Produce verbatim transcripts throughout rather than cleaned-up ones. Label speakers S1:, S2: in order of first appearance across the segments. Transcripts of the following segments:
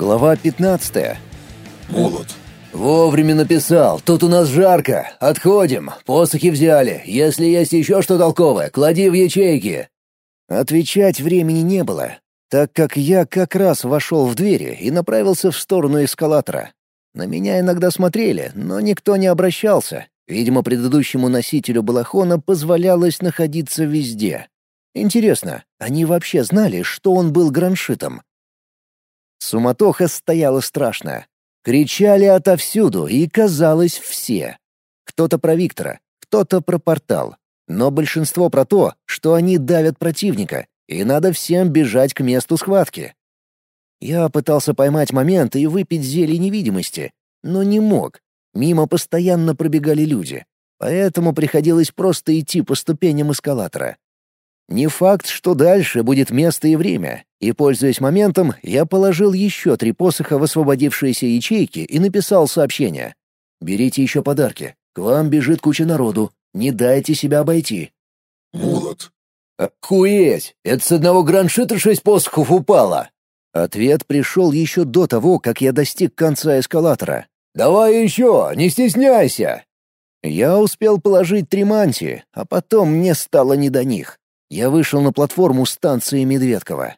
S1: Глава пятнадцатая.
S2: Молот.
S3: «Вовремя написал. Тут у нас жарко. Отходим. Посохи взяли. Если есть еще что толковое, клади в ячейки».
S1: Отвечать времени не было, так как я как раз вошел в двери и направился в сторону эскалатора. На меня иногда смотрели, но никто не обращался. Видимо, предыдущему носителю балахона позволялось находиться везде. Интересно, они вообще знали, что он был граншитом? Суматоха стояла страшная. Кричали отовсюду, и, казалось, все. Кто-то про Виктора, кто-то про портал. Но большинство про то, что они давят противника, и надо всем бежать к месту схватки. Я пытался поймать момент и выпить зелье невидимости, но не мог. Мимо постоянно пробегали люди, поэтому приходилось просто идти по ступеням эскалатора. Не факт, что дальше будет место и время, и, пользуясь моментом, я положил еще три посоха в освободившиеся ячейки и написал сообщение. «Берите еще подарки. К вам бежит куча народу. Не дайте себя обойти».
S2: Молот.
S3: «Охуеть! Это с одного граншита шесть посохов упало!»
S1: Ответ пришел еще до того, как я достиг конца эскалатора.
S3: «Давай еще, не стесняйся!»
S1: Я успел положить три мантии, а потом мне стало не до них. Я вышел на платформу станции Медведково.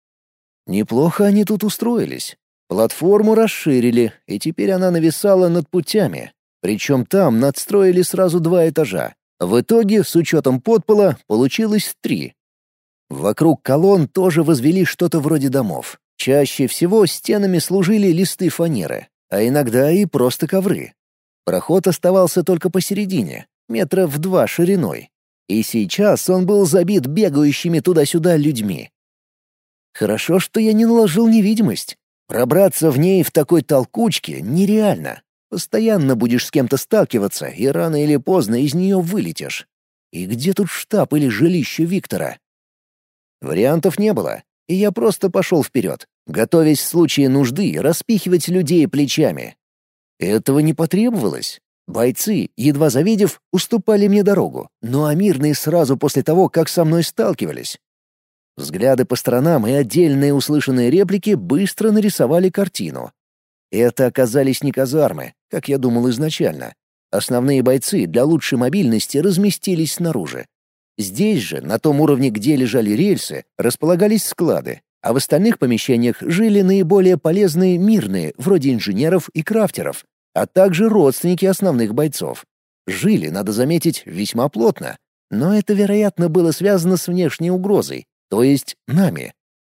S1: Неплохо они тут устроились. Платформу расширили, и теперь она нависала над путями. Причем там надстроили сразу два этажа. В итоге, с учетом подпола, получилось три. Вокруг колонн тоже возвели что-то вроде домов. Чаще всего стенами служили листы фанеры, а иногда и просто ковры. Проход оставался только посередине, метра в два шириной. И сейчас он был забит бегающими туда-сюда людьми. Хорошо, что я не наложил невидимость. Пробраться в ней в такой толкучке нереально. Постоянно будешь с кем-то сталкиваться, и рано или поздно из нее вылетишь. И где тут штаб или жилище Виктора? Вариантов не было, и я просто пошел вперед, готовясь в случае нужды распихивать людей плечами. Этого не потребовалось. Бойцы, едва завидев, уступали мне дорогу, ну а мирные сразу после того, как со мной сталкивались. Взгляды по сторонам и отдельные услышанные реплики быстро нарисовали картину. Это оказались не казармы, как я думал изначально. Основные бойцы для лучшей мобильности разместились снаружи. Здесь же, на том уровне, где лежали рельсы, располагались склады, а в остальных помещениях жили наиболее полезные мирные, вроде инженеров и крафтеров, а также родственники основных бойцов. Жили, надо заметить, весьма плотно, но это, вероятно, было связано с внешней угрозой, то есть нами.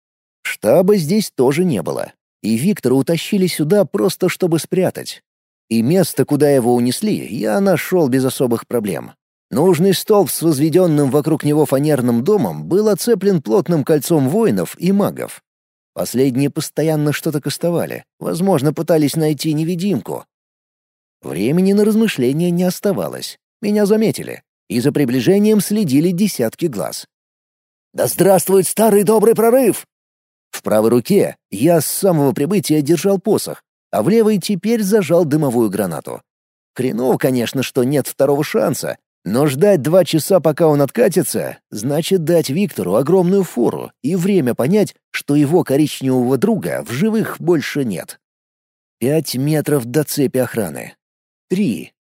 S1: Штаба здесь тоже не было, и Виктора утащили сюда просто чтобы спрятать. И место, куда его унесли, я нашел без особых проблем. Нужный столб с возведенным вокруг него фанерным домом был оцеплен плотным кольцом воинов и магов. Последние постоянно что-то кастовали, возможно, пытались найти невидимку. Времени на размышления не оставалось. Меня заметили, и за приближением следили десятки глаз. «Да здравствует старый добрый прорыв!» В правой руке я с самого прибытия держал посох, а в левой теперь зажал дымовую гранату. Хреново, конечно, что нет второго шанса, но ждать два часа, пока он откатится, значит дать Виктору огромную фору и время понять, что его коричневого друга в живых больше нет. Пять метров до цепи охраны. Три.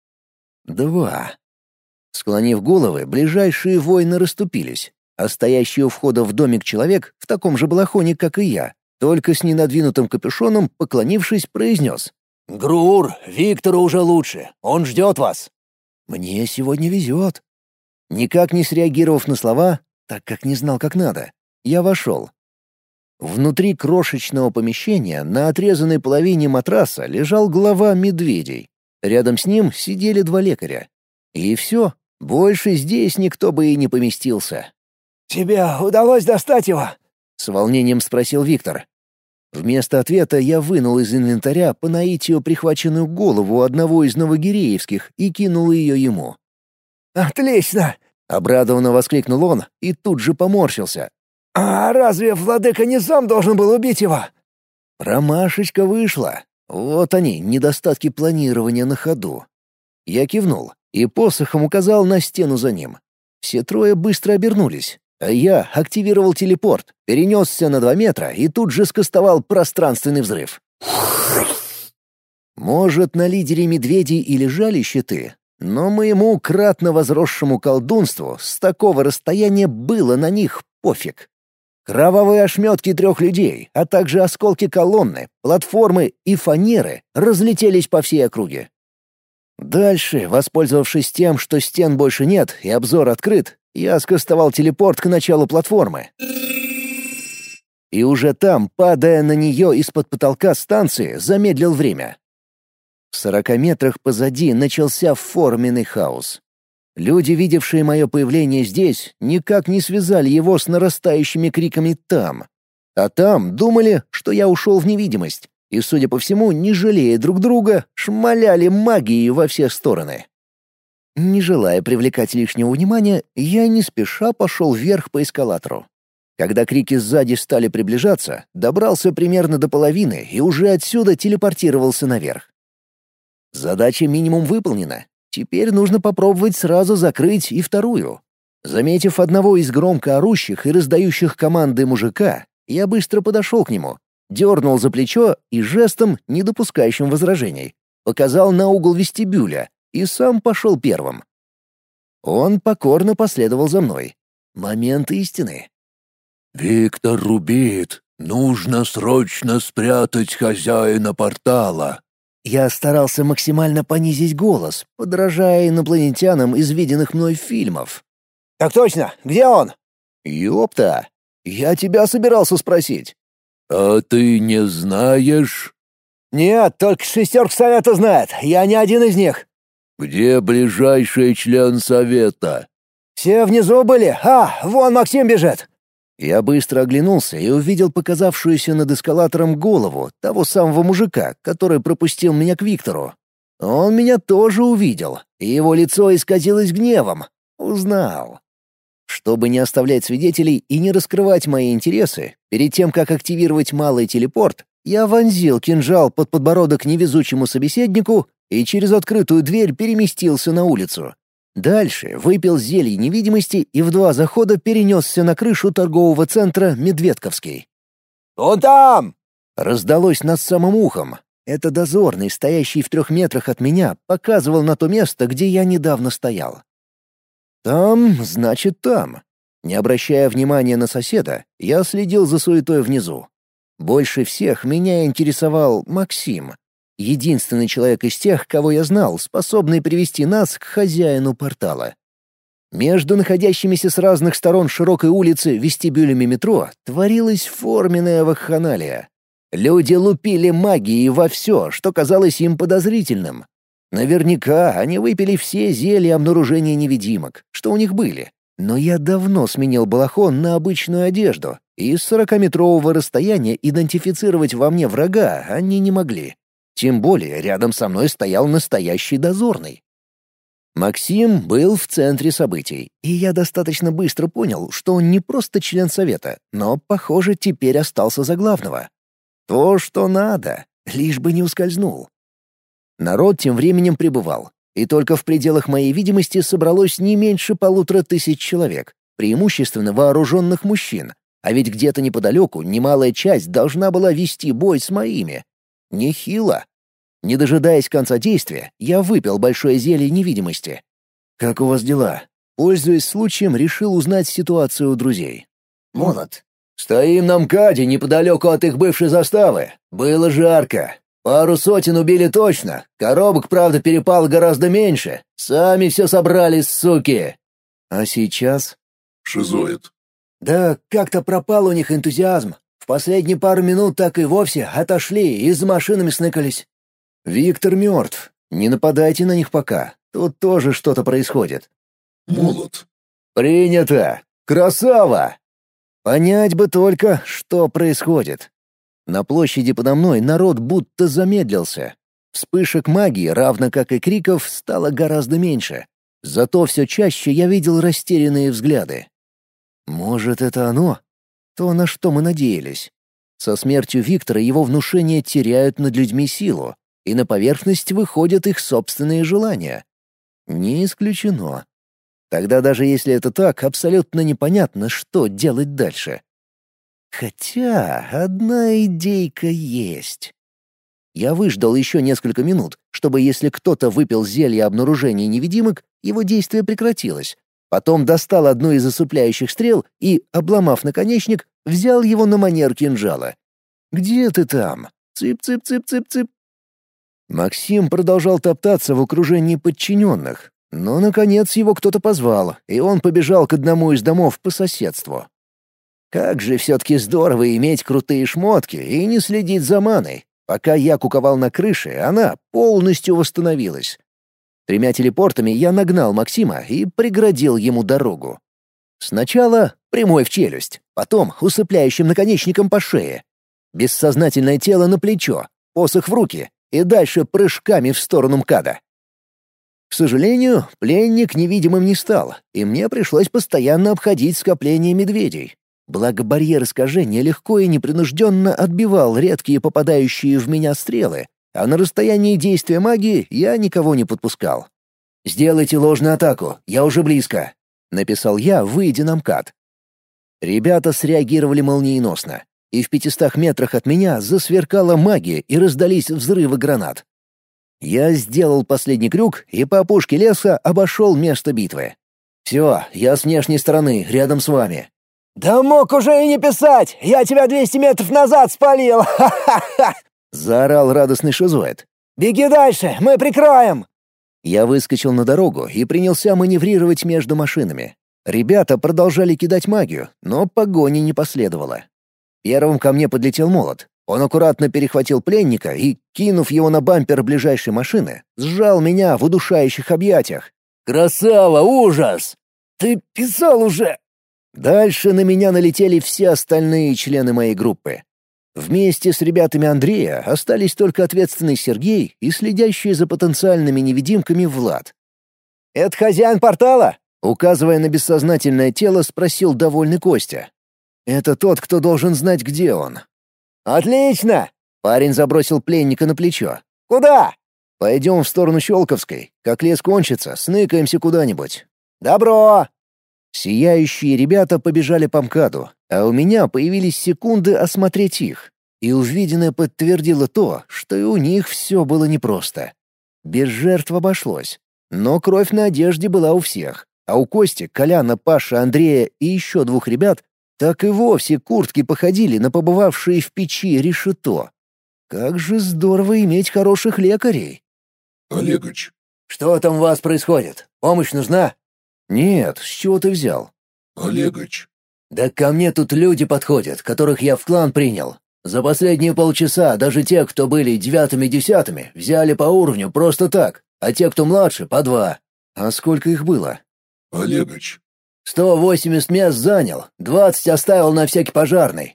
S1: Два. Склонив головы, ближайшие воины расступились, а стоящий у входа в домик человек в таком же балахоне, как и я, только с ненадвинутым капюшоном, поклонившись, произнес:
S3: «Грур, Виктору уже лучше. Он ждет вас».
S1: «Мне сегодня везет». Никак не среагировав на слова, так как не знал, как надо, я вошел. Внутри крошечного помещения на отрезанной половине матраса лежал глава медведей. Рядом с ним сидели два лекаря. И все, больше здесь никто бы и не поместился.
S4: «Тебе удалось достать его?»
S1: — с волнением спросил Виктор. Вместо ответа я вынул из инвентаря по наитию прихваченную голову одного из новогиреевских и кинул ее ему.
S4: «Отлично!»
S1: — обрадованно воскликнул он и тут же поморщился.
S4: «А разве владыка не сам должен был убить его?»
S1: Промашечка вышла. Вот они, недостатки планирования на ходу. Я кивнул и посохом указал на стену за ним. Все трое быстро обернулись. А я активировал телепорт, перенесся на два метра и тут же скастовал пространственный взрыв. Может, на лидере медведей и лежали щиты, но моему кратно возросшему колдунству с такого расстояния было на них пофиг. Кровавые ошметки трех людей, а также осколки колонны, платформы и фанеры разлетелись по всей округе. Дальше, воспользовавшись тем, что стен больше нет и обзор открыт, я скостовал телепорт к началу платформы. И уже там, падая на нее из-под потолка станции, замедлил время. В сорока метрах позади начался форменный хаос. Люди, видевшие мое появление здесь, никак не связали его с нарастающими криками там. А там думали, что я ушел в невидимость, и, судя по всему, не жалея друг друга, шмаляли магией во все стороны. Не желая привлекать лишнего внимания, я не спеша пошел вверх по эскалатору. Когда крики сзади стали приближаться, добрался примерно до половины и уже отсюда телепортировался наверх. Задача минимум выполнена. Теперь нужно попробовать сразу закрыть и вторую. Заметив одного из громко орущих и раздающих команды мужика, я быстро подошел к нему, дернул за плечо и жестом, не допускающим возражений, показал на угол вестибюля и сам пошел первым. Он покорно последовал за мной. Момент истины.
S2: «Виктор рубит. Нужно срочно спрятать хозяина портала».
S1: Я старался максимально понизить голос, подражая инопланетянам из виденных мной фильмов.
S4: «Так точно! Где он?»
S1: «Ёпта! Я тебя собирался спросить».
S2: «А ты не знаешь?»
S4: «Нет, только шестерка совета знает. Я не один из них».
S2: «Где ближайший член совета?»
S4: «Все внизу были. А, вон Максим бежит».
S1: Я быстро оглянулся и увидел показавшуюся над эскалатором голову того самого мужика, который пропустил меня к Виктору. Он меня тоже увидел, и его лицо исказилось гневом. Узнал. Чтобы не оставлять свидетелей и не раскрывать мои интересы, перед тем, как активировать малый телепорт, я вонзил кинжал под подбородок невезучему собеседнику и через открытую дверь переместился на улицу. Дальше выпил зелье невидимости и в два захода перенесся на крышу торгового центра «Медведковский».
S4: «Он там!»
S1: Раздалось над самым ухом. Это дозорный, стоящий в трех метрах от меня, показывал на то место, где я недавно стоял. Там, значит, там. Не обращая внимания на соседа, я следил за суетой внизу. Больше всех меня интересовал Максим. Единственный человек из тех, кого я знал, способный привести нас к хозяину портала. Между находящимися с разных сторон широкой улицы вестибюлями метро творилась форменная вакханалия. Люди лупили магией во все, что казалось им подозрительным. Наверняка они выпили все зелья обнаружения невидимок, что у них были. Но я давно сменил балахон на обычную одежду, и с сорокаметрового расстояния идентифицировать во мне врага они не могли. Тем более рядом со мной стоял настоящий дозорный. Максим был в центре событий, и я достаточно быстро понял, что он не просто член совета, но, похоже, теперь остался за главного. То, что надо, лишь бы не ускользнул. Народ тем временем прибывал, и только в пределах моей видимости собралось не меньше полутора тысяч человек, преимущественно вооруженных мужчин, а ведь где-то неподалеку немалая часть должна была вести бой с моими. Нехило. Не дожидаясь конца действия, я выпил большое зелье невидимости. «Как у вас дела?» Пользуясь случаем, решил узнать ситуацию у друзей.
S3: «Молот. Стоим на МКАДе неподалеку от их бывшей заставы. Было жарко. Пару сотен убили точно. Коробок, правда, перепало гораздо меньше. Сами все собрали, суки».
S1: «А сейчас?»
S2: «Шизоид».
S4: «Да как-то пропал у них энтузиазм. В последние пару минут так и вовсе отошли и за машинами сныкались».
S1: «Виктор мертв. Не нападайте на них пока. Тут тоже что-то происходит».
S2: «Молот».
S1: «Принято! Красава!» Понять бы только, что происходит. На площади подо мной народ будто замедлился. Вспышек магии, равно как и криков, стало гораздо меньше. Зато все чаще я видел растерянные взгляды. Может, это оно? То, на что мы надеялись. Со смертью Виктора его внушения теряют над людьми силу, и на поверхность выходят их собственные желания. Не исключено. Тогда даже если это так, абсолютно непонятно, что делать дальше. Хотя одна идейка есть. Я выждал еще несколько минут, чтобы если кто-то выпил зелье обнаружения невидимок, его действие прекратилось. Потом достал одну из осыпляющих стрел и, обломав наконечник, взял его на манер кинжала. «Где ты там? Цып-цып-цып-цып-цып». Максим продолжал топтаться в окружении подчиненных, но, наконец, его кто-то позвал, и он побежал к одному из домов по соседству. Как же все-таки здорово иметь крутые шмотки и не следить за маной. Пока я куковал на крыше, она полностью восстановилась. Тремя телепортами я нагнал Максима и преградил ему дорогу. Сначала прямой в челюсть, потом усыпляющим наконечником по шее. Бессознательное тело на плечо, посох в руки и дальше прыжками в сторону МКАДа. К сожалению, пленник невидимым не стал, и мне пришлось постоянно обходить скопление медведей. Благо барьер искажения легко и непринужденно отбивал редкие попадающие в меня стрелы, а на расстоянии действия магии я никого не подпускал. «Сделайте ложную атаку, я уже близко», — написал я, выйдя на МКАД. Ребята среагировали молниеносно, и в пятистах метрах от меня засверкала магия и раздались взрывы гранат. Я сделал последний крюк и по опушке леса обошел место битвы. «Все, я с внешней стороны, рядом с вами».
S4: «Да мог уже и не писать! Я тебя двести метров назад спалил! Ха-ха-ха!»
S1: — заорал радостный шизоид.
S4: «Беги дальше, мы прикроем!»
S1: Я выскочил на дорогу и принялся маневрировать между машинами. Ребята продолжали кидать магию, но погони не последовало. Первым ко мне подлетел молот. Он аккуратно перехватил пленника и, кинув его на бампер ближайшей машины, сжал меня в удушающих объятиях. «Красава, ужас! Ты писал уже!» Дальше на меня налетели все остальные члены моей группы. Вместе с ребятами Андрея остались только ответственный Сергей и следящий за потенциальными невидимками Влад.
S4: «Это хозяин портала?»
S1: — указывая на бессознательное тело, спросил довольный Костя. «Это тот, кто должен знать, где он».
S4: «Отлично!»
S1: — парень забросил пленника на плечо.
S4: «Куда?»
S1: «Пойдем в сторону Щелковской. Как лес кончится, сныкаемся куда-нибудь».
S4: «Добро!»
S1: Сияющие ребята побежали по МКАДу, а у меня появились секунды осмотреть их. И увиденное подтвердило то, что и у них все было непросто. Без жертв обошлось. Но кровь на одежде была у всех. А у Кости, Коляна, Паши, Андрея и еще двух ребят так и вовсе куртки походили на побывавшие в печи решето. Как же здорово иметь хороших лекарей.
S2: Олегович.
S1: «Что там у вас происходит? Помощь нужна?» «Нет, с чего ты взял?»
S2: Олегович.
S1: «Да ко мне тут люди подходят, которых я в клан принял. За последние полчаса даже те, кто были девятыми-десятыми, взяли по уровню просто так, а те, кто младше, по два. А сколько их было?»
S2: Олегович.
S1: «Сто восемьдесят мест занял, двадцать оставил на всякий пожарный».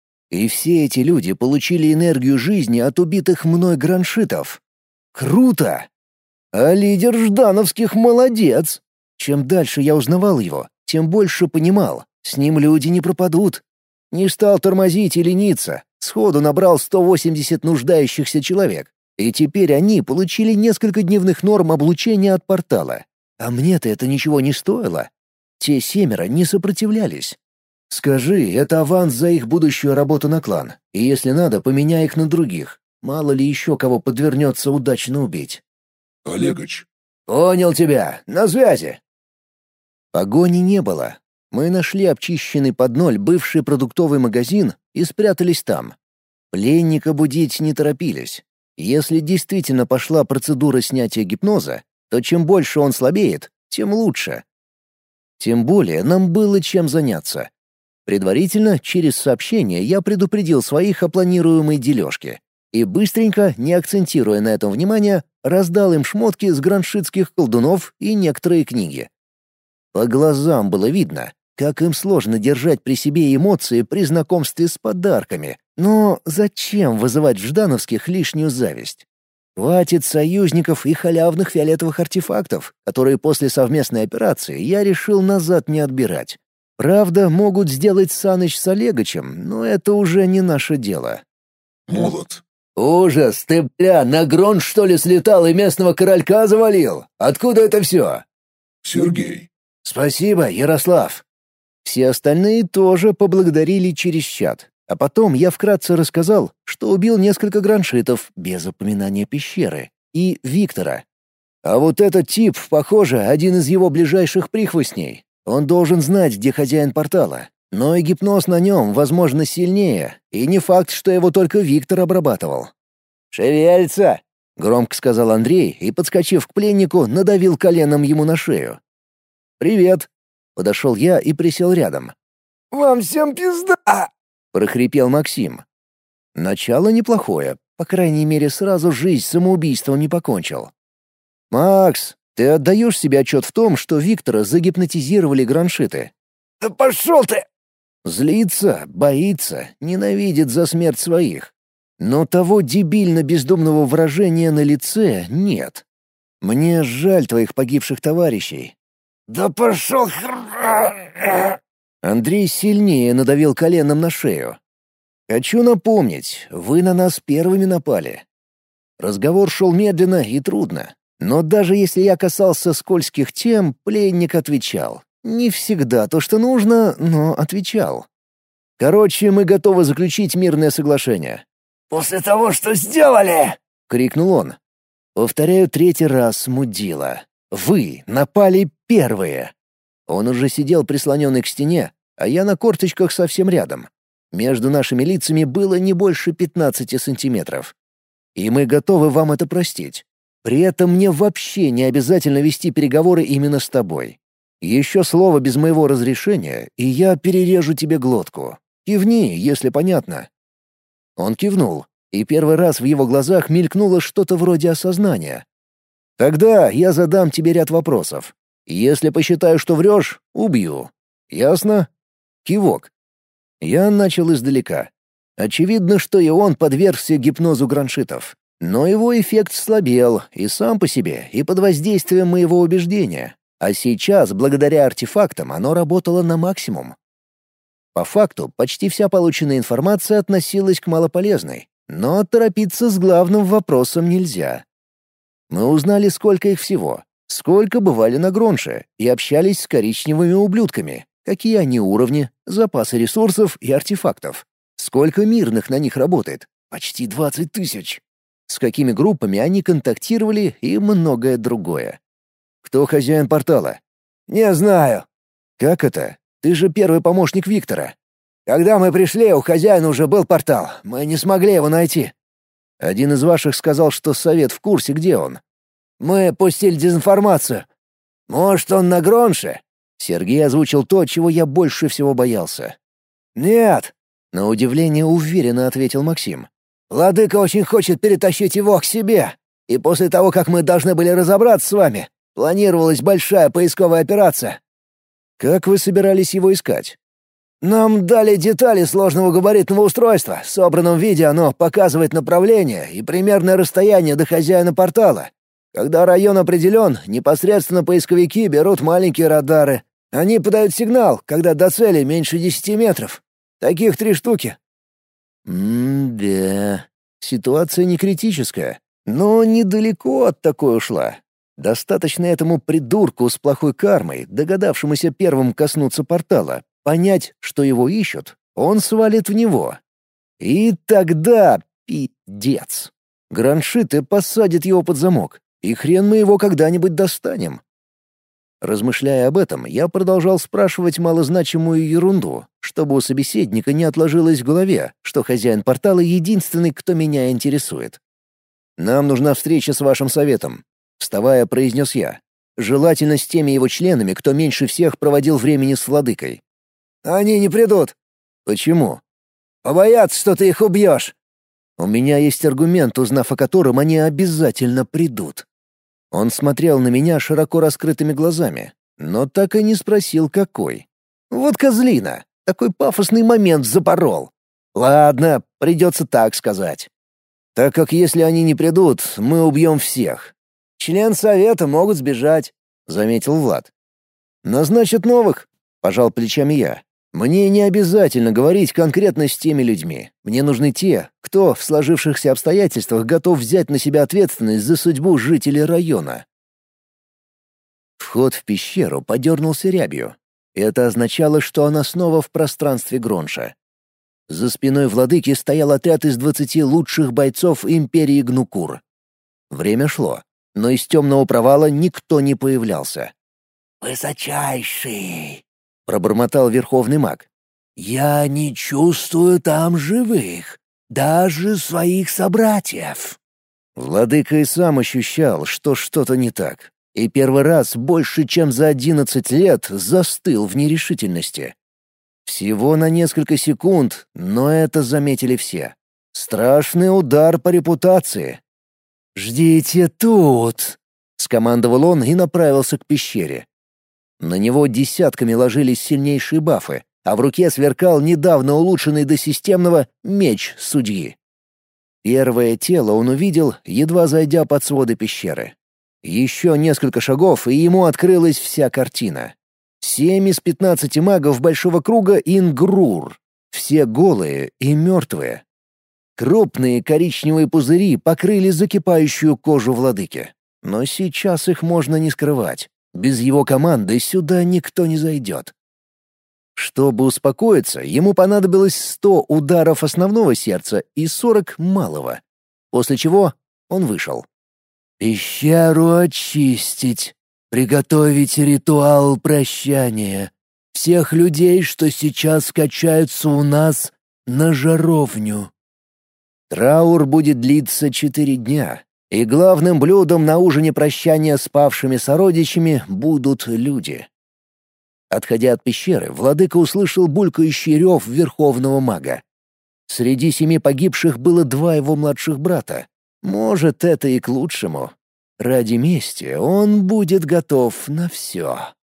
S1: И все эти люди получили энергию жизни от убитых мной граншитов. Круто! А лидер Ждановских молодец! Чем дальше я узнавал его, тем больше понимал, с ним люди не пропадут. Не стал тормозить и лениться, сходу набрал сто восемьдесят нуждающихся человек, и теперь они получили несколько дневных норм облучения от портала. А мне-то это ничего не стоило. Те семеро не сопротивлялись. Скажи, это аванс за их будущую работу на клан, и если надо, поменяй их на других. Мало ли еще кого подвернется удачно убить.
S2: Олегович.
S1: «Понял тебя. На связи». Погони не было. Мы нашли обчищенный под ноль бывший продуктовый магазин и спрятались там. Пленника будить не торопились. Если действительно пошла процедура снятия гипноза, то чем больше он слабеет, тем лучше. Тем более нам было чем заняться. Предварительно, через сообщение, я предупредил своих о планируемой дележке. И быстренько, не акцентируя на этом внимание, раздал им шмотки с граншитских колдунов и некоторые книги. По глазам было видно, как им сложно держать при себе эмоции при знакомстве с подарками. Но зачем вызывать в Ждановских лишнюю зависть? Хватит союзников и халявных фиолетовых артефактов, которые после совместной операции я решил назад не отбирать. Правда, могут сделать Саныч с Олегочем, но это уже не наше дело.
S2: Молот.
S1: «Ужас! Ты, бля, на Грон, что ли, слетал и местного королька завалил? Откуда это все?»
S2: Сергей.
S1: «Спасибо, Ярослав». Все остальные тоже поблагодарили через чат. А потом я вкратце рассказал, что убил несколько граншитов без упоминания пещеры и Виктора. А вот этот тип, похоже, один из его ближайших прихвостней. Он должен знать, где хозяин портала. Но и гипноз на нем, возможно, сильнее, и не факт, что его только Виктор обрабатывал.
S3: «Шевелится!»
S1: — громко сказал Андрей и, подскочив к пленнику, надавил коленом ему на шею. «Привет!» — подошел я и присел рядом.
S3: «Вам всем пизда!»
S1: — прохрипел Максим. Начало неплохое, по крайней мере, сразу жизнь самоубийством не покончил. «Макс, ты отдаешь себе отчет в том, что Виктора загипнотизировали граншиты?»
S3: «Да пошел ты!»
S1: Злится, боится, ненавидит за смерть своих. Но того дебильно-бездумного выражения на лице нет. Мне жаль твоих погибших товарищей.
S3: «Да пошел!»
S1: Андрей сильнее надавил коленом на шею. «Хочу напомнить, вы на нас первыми напали». Разговор шел медленно и трудно. Но даже если я касался скользких тем, пленник отвечал. Не всегда то, что нужно, но отвечал. «Короче, мы готовы заключить мирное соглашение».
S3: «После того, что сделали!»
S1: — крикнул он. «Повторяю третий раз, мудила. Вы напали первые». Он уже сидел прислоненный к стене, а я на корточках совсем рядом. Между нашими лицами было не больше пятнадцати сантиметров. И мы готовы вам это простить. При этом мне вообще не обязательно вести переговоры именно с тобой. Еще слово без моего разрешения, и я перережу тебе глотку. Кивни, если понятно». Он кивнул, и первый раз в его глазах мелькнуло что-то вроде осознания. «Тогда я задам тебе ряд вопросов. Если посчитаю, что врешь, убью. Ясно?» Кивок. Я начал издалека. Очевидно, что и он подвергся гипнозу граншитов. Но его эффект слабел и сам по себе, и под воздействием моего убеждения. А сейчас, благодаря артефактам, оно работало на максимум. По факту, почти вся полученная информация относилась к малополезной, но торопиться с главным вопросом нельзя. Мы узнали, сколько их всего, сколько бывали на Гронше, и общались с коричневыми ублюдками, какие они уровни, запасы ресурсов и артефактов, сколько мирных на них работает, почти двадцать тысяч, с какими группами они контактировали и многое другое. «Кто хозяин портала?»
S3: «Не знаю».
S1: «Как это? Ты же первый помощник Виктора».
S3: «Когда мы пришли, у хозяина уже был портал. Мы не смогли его найти».
S1: «Один из ваших сказал, что совет в курсе, где он».
S3: «Мы пустили дезинформацию. Может, он на Гронше?»
S1: Сергей озвучил то, чего я больше всего боялся.
S3: «Нет»,
S1: — на удивление уверенно ответил Максим.
S3: «Владыка очень хочет перетащить его к себе. И после того, как мы должны были разобраться с вами, планировалась большая поисковая операция».
S1: «Как вы собирались его искать?»
S3: «Нам дали детали сложного габаритного устройства. В собранном виде оно показывает направление и примерное расстояние до хозяина портала. Когда район определен, непосредственно поисковики берут маленькие радары. Они подают сигнал, когда до цели меньше десяти метров. Таких три штуки».
S1: «М-да, ситуация не критическая, но недалеко от такой ушла. Достаточно этому придурку с плохой кармой, догадавшемуся первым коснуться портала, понять, что его ищут, он свалит в него. И тогда пиздец. Граншиты посадят его под замок, и хрен мы его когда-нибудь достанем». Размышляя об этом, я продолжал спрашивать малозначимую ерунду, чтобы у собеседника не отложилось в голове, что хозяин портала единственный, кто меня интересует. «Нам нужна встреча с вашим советом», — вставая, произнес я. «Желательно с теми его членами, кто меньше всех проводил времени с владыкой».
S3: «Они не придут».
S1: «Почему?»
S3: «Побоятся, что ты их убьешь».
S1: «У меня есть аргумент, узнав о котором они обязательно придут». Он смотрел на меня широко раскрытыми глазами, но так и не спросил, какой. Вот козлина, такой пафосный момент запорол. Ладно, придется так сказать. Так как если они не придут, мы убьем всех.
S3: «Член совета могут сбежать»,
S1: — заметил Влад. «Назначат новых», — пожал плечами я. «Мне не обязательно говорить конкретно с теми людьми. Мне нужны те, кто в сложившихся обстоятельствах готов взять на себя ответственность за судьбу жителей района». Вход в пещеру подернулся рябью. Это означало, что она снова в пространстве Гронша. За спиной владыки стоял отряд из двадцати лучших бойцов империи Гнукур. Время шло, но из темного провала никто не появлялся.
S4: «Высочайший!» — пробормотал верховный маг. «Я не чувствую там живых, даже своих собратьев».
S1: Владыка и сам ощущал, что что-то не так, и первый раз больше чем за одиннадцать лет застыл в нерешительности. Всего на несколько секунд, но это заметили все. Страшный удар по репутации. «Ждите тут!» — скомандовал он и направился к пещере. На него десятками ложились сильнейшие бафы, а в руке сверкал недавно улучшенный до системного меч судьи. Первое тело он увидел, едва зайдя под своды пещеры. Еще несколько шагов, и ему открылась вся картина. Семь из пятнадцати магов Большого Круга Ингрур. Все голые и мертвые. Крупные коричневые пузыри покрыли закипающую кожу владыки. Но сейчас их можно не скрывать. Без его команды сюда никто не зайдет. Чтобы успокоиться, ему понадобилось сто ударов основного сердца и сорок малого. После чего он вышел.
S4: «Пещеру очистить. Приготовить ритуал прощания. Всех людей, что сейчас качаются у нас, на жаровню».
S1: Траур будет длиться четыре дня, и главным блюдом на ужине прощания с павшими сородичами будут люди. Отходя от пещеры, владыка услышал булькающий рев верховного мага. Среди семи погибших было два его младших брата. Может, это и к лучшему. Ради мести он будет готов на все.